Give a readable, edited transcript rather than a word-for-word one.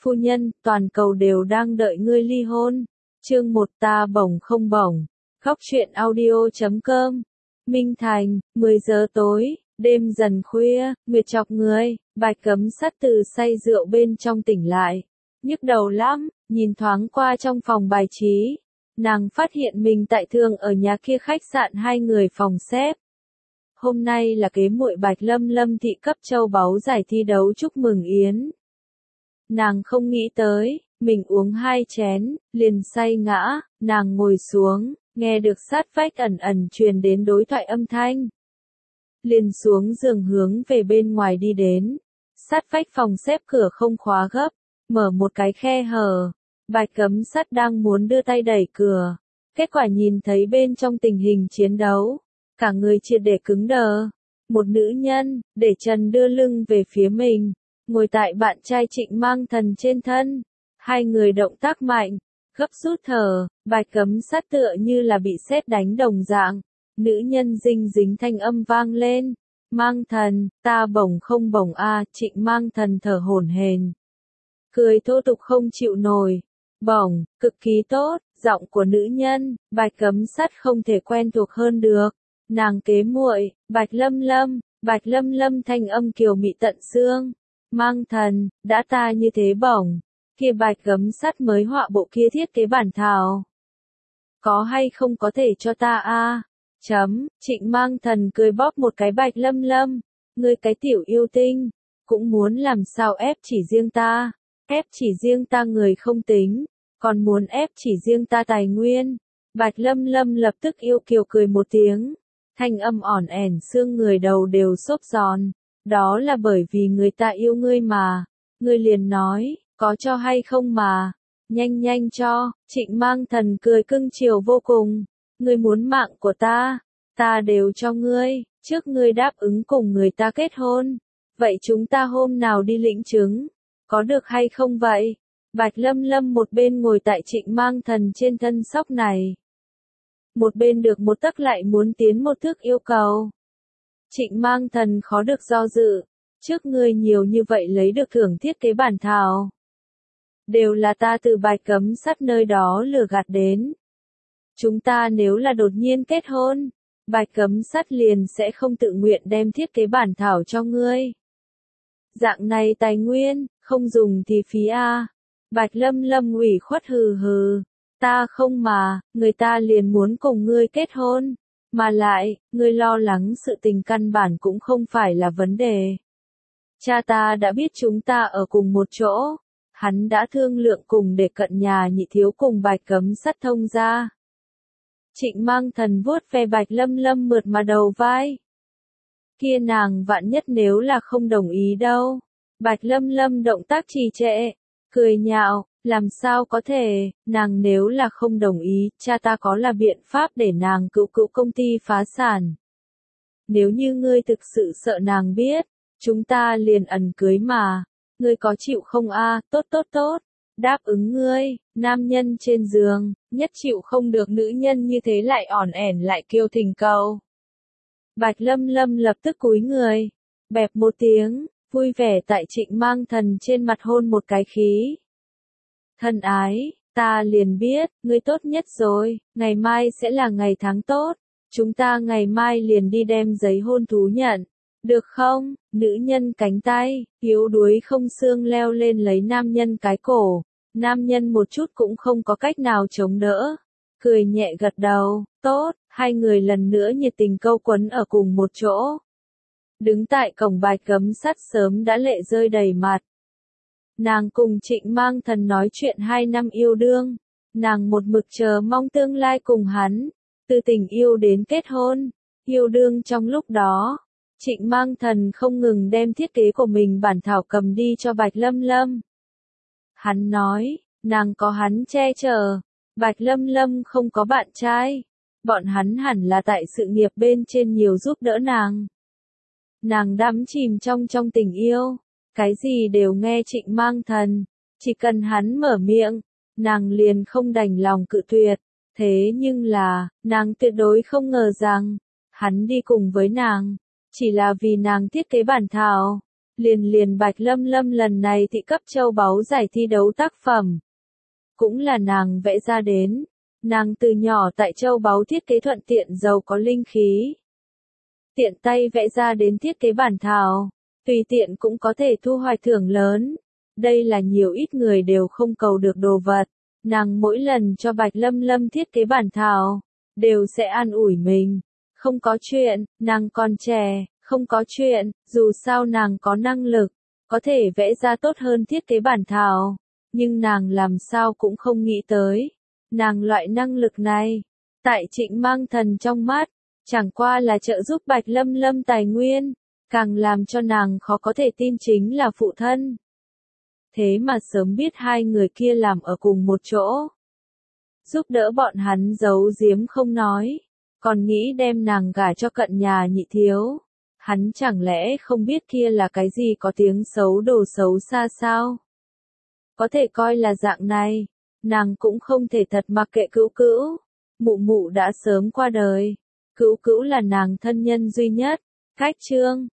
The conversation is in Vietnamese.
phu nhân, toàn cầu đều đang đợi ngươi ly hôn. Chương 1 ta bổng không bổng. Khóc chuyện audio.com. Minh Thành, 10 giờ tối, đêm dần khuya, Nguyệt chọc người, Bạch Cấm Sắt từ say rượu bên trong tỉnh lại. Nhức đầu lắm, nhìn thoáng qua trong phòng bài trí. Nàng phát hiện mình tại thường ở nhà kia khách sạn 2 người phòng xếp. Hôm nay là kế muội Bạch Lâm Lâm thị cấp châu báu giải thi đấu chúc mừng yến. Nàng không nghĩ tới, mình uống 2 chén, liền say ngã, nàng ngồi xuống, nghe được sát vách ẩn ẩn truyền đến đối thoại âm thanh. Liền xuống giường hướng về bên ngoài đi đến, sát vách phòng xếp cửa không khóa gấp, mở một cái khe hở, Bạch Cấm Sắt đang muốn đưa tay đẩy cửa, kết quả nhìn thấy bên trong tình hình chiến đấu, cả người triệt để cứng đờ. Một nữ nhân, để chân đưa lưng về phía mình, ngồi tại bạn trai Trịnh Mang Thần trên thân. Hai người động tác mạnh, gấp rút thở, Bạch Cấm Sắt tựa như là bị sét đánh đồng dạng. Nữ nhân dinh dính thanh âm vang lên. Mang Thần, ta bổng không bổng a. Trịnh Mang Thần thở hổn hển, cười thô tục không chịu nổi. Bổng, cực kỳ tốt, giọng của nữ nhân, Bạch Cấm Sắt không thể quen thuộc hơn được. Nàng kế muội, Bạch Lâm Lâm thanh âm kiều mị tận xương. Mang Thần, đã ta như thế bổng, kia Bạch Cấm Sắt mới họa bộ kia thiết kế bản thảo. Có hay không có thể cho ta a? Trịnh Mang Thần cười bóp một cái Bạch Lâm Lâm, ngươi cái tiểu yêu tinh, cũng muốn làm sao ép chỉ riêng ta, ép chỉ riêng ta người không tính, còn muốn ép chỉ riêng ta tài nguyên. Bạch Lâm Lâm lập tức yêu kiều cười một tiếng, thanh âm ỏn ẻn xương người đầu đều xốp giòn, đó là bởi vì người ta yêu ngươi mà, ngươi liền nói, có cho hay không mà, nhanh nhanh cho. Trịnh Mang Thần cười cưng chiều vô cùng, ngươi muốn mạng của ta đều cho ngươi, trước ngươi đáp ứng cùng người ta kết hôn, vậy chúng ta hôm nào đi lĩnh chứng, có được hay không vậy? Bạch Lâm Lâm một bên ngồi tại Trịnh Mang Thần trên thân sóc này, một bên được một tấc lại muốn tiến một thước yêu cầu. Trịnh Mang Thần khó được do dự, trước ngươi nhiều như vậy lấy được thưởng thiết kế bản thảo, đều là ta từ Bạch Cấm Sắt nơi đó lừa gạt đến. Chúng ta nếu là đột nhiên kết hôn, Bạch Cấm Sắt liền sẽ không tự nguyện đem thiết kế bản thảo cho ngươi. Dạng này tài nguyên, không dùng thì phí a. Bạch Lâm Lâm ủy khuất hừ hừ, ta không mà, người ta liền muốn cùng ngươi kết hôn, mà lại, ngươi lo lắng sự tình căn bản cũng không phải là vấn đề. Cha ta đã biết chúng ta ở cùng một chỗ, hắn đã thương lượng cùng để cận nhà nhị thiếu cùng Bạch Cấm Sắt thông ra. Trịnh Mang Thần vuốt ve Bạch Lâm Lâm mượt mà đầu vai. Kia nàng vạn nhất nếu là không đồng ý đâu. Bạch Lâm Lâm động tác trì trệ, cười nhạo, làm sao có thể, nàng nếu là không đồng ý, cha ta có là biện pháp để nàng cứu công ty phá sản. Nếu như ngươi thực sự sợ nàng biết, chúng ta liền ẩn cưới mà, ngươi có chịu không a? Tốt, đáp ứng ngươi. Nam nhân trên giường, nhất chịu không được nữ nhân như thế lại ỏn ẻn lại kêu thỉnh cầu. Bạch Lâm Lâm lập tức cúi người, bẹp một tiếng, vui vẻ tại Trịnh Mang Thần trên mặt hôn một cái khí. Thân ái, ta liền biết, ngươi tốt nhất rồi, ngày mai sẽ là ngày tháng tốt, chúng ta ngày mai liền đi đem giấy hôn thú nhận, được không? Nữ nhân cánh tay, yếu đuối không xương leo lên lấy nam nhân cái cổ, nam nhân một chút cũng không có cách nào chống đỡ, cười nhẹ gật đầu, tốt, hai người lần nữa nhiệt tình câu quấn ở cùng một chỗ. Đứng tại cổng Bạch Cấm Sắt sớm đã lệ rơi đầy mặt. Nàng cùng Trịnh Mang Thần nói chuyện 2 năm yêu đương, nàng một mực chờ mong tương lai cùng hắn, từ tình yêu đến kết hôn, yêu đương trong lúc đó. Trịnh Mang Thần không ngừng đem thiết kế của mình bản thảo cầm đi cho Bạch Lâm Lâm. Hắn nói, nàng có hắn che chở, Bạch Lâm Lâm không có bạn trai, bọn hắn hẳn là tại sự nghiệp bên trên nhiều giúp đỡ nàng. Nàng đắm chìm trong tình yêu, cái gì đều nghe Trịnh Mang Thần, chỉ cần hắn mở miệng, nàng liền không đành lòng cự tuyệt, thế nhưng là, nàng tuyệt đối không ngờ rằng, hắn đi cùng với nàng, chỉ là vì nàng thiết kế bản thảo, Liền Bạch Lâm Lâm lần này thị cấp châu báu giải thi đấu tác phẩm. Cũng là nàng vẽ ra đến. Nàng từ nhỏ tại châu báu thiết kế thuận tiện giàu có linh khí. Tiện tay vẽ ra đến thiết kế bản thảo. Tùy tiện cũng có thể thu hoạch thưởng lớn. Đây là nhiều ít người đều không cầu được đồ vật. Nàng mỗi lần cho Bạch Lâm Lâm thiết kế bản thảo. Đều sẽ an ủi mình. Không có chuyện, nàng còn trẻ. Không có chuyện, dù sao nàng có năng lực. Có thể vẽ ra tốt hơn thiết kế bản thảo. Nhưng nàng làm sao cũng không nghĩ tới. Nàng loại năng lực này. Tại Trịnh Mang Thần trong mắt. Chẳng qua là trợ giúp Bạch Lâm Lâm tài nguyên. Càng làm cho nàng khó có thể tin chính là phụ thân. Thế mà sớm biết hai người kia làm ở cùng một chỗ. Giúp đỡ bọn hắn giấu giếm không nói. Còn nghĩ đem nàng gả cho cận nhà nhị thiếu. Hắn chẳng lẽ không biết kia là cái gì có tiếng xấu đồ xấu xa sao? Có thể coi là dạng này. Nàng cũng không thể thật mặc kệ Cữu Cữu. Mụ mụ đã sớm qua đời. Cữu Cữu là nàng thân nhân duy nhất. Khách chương.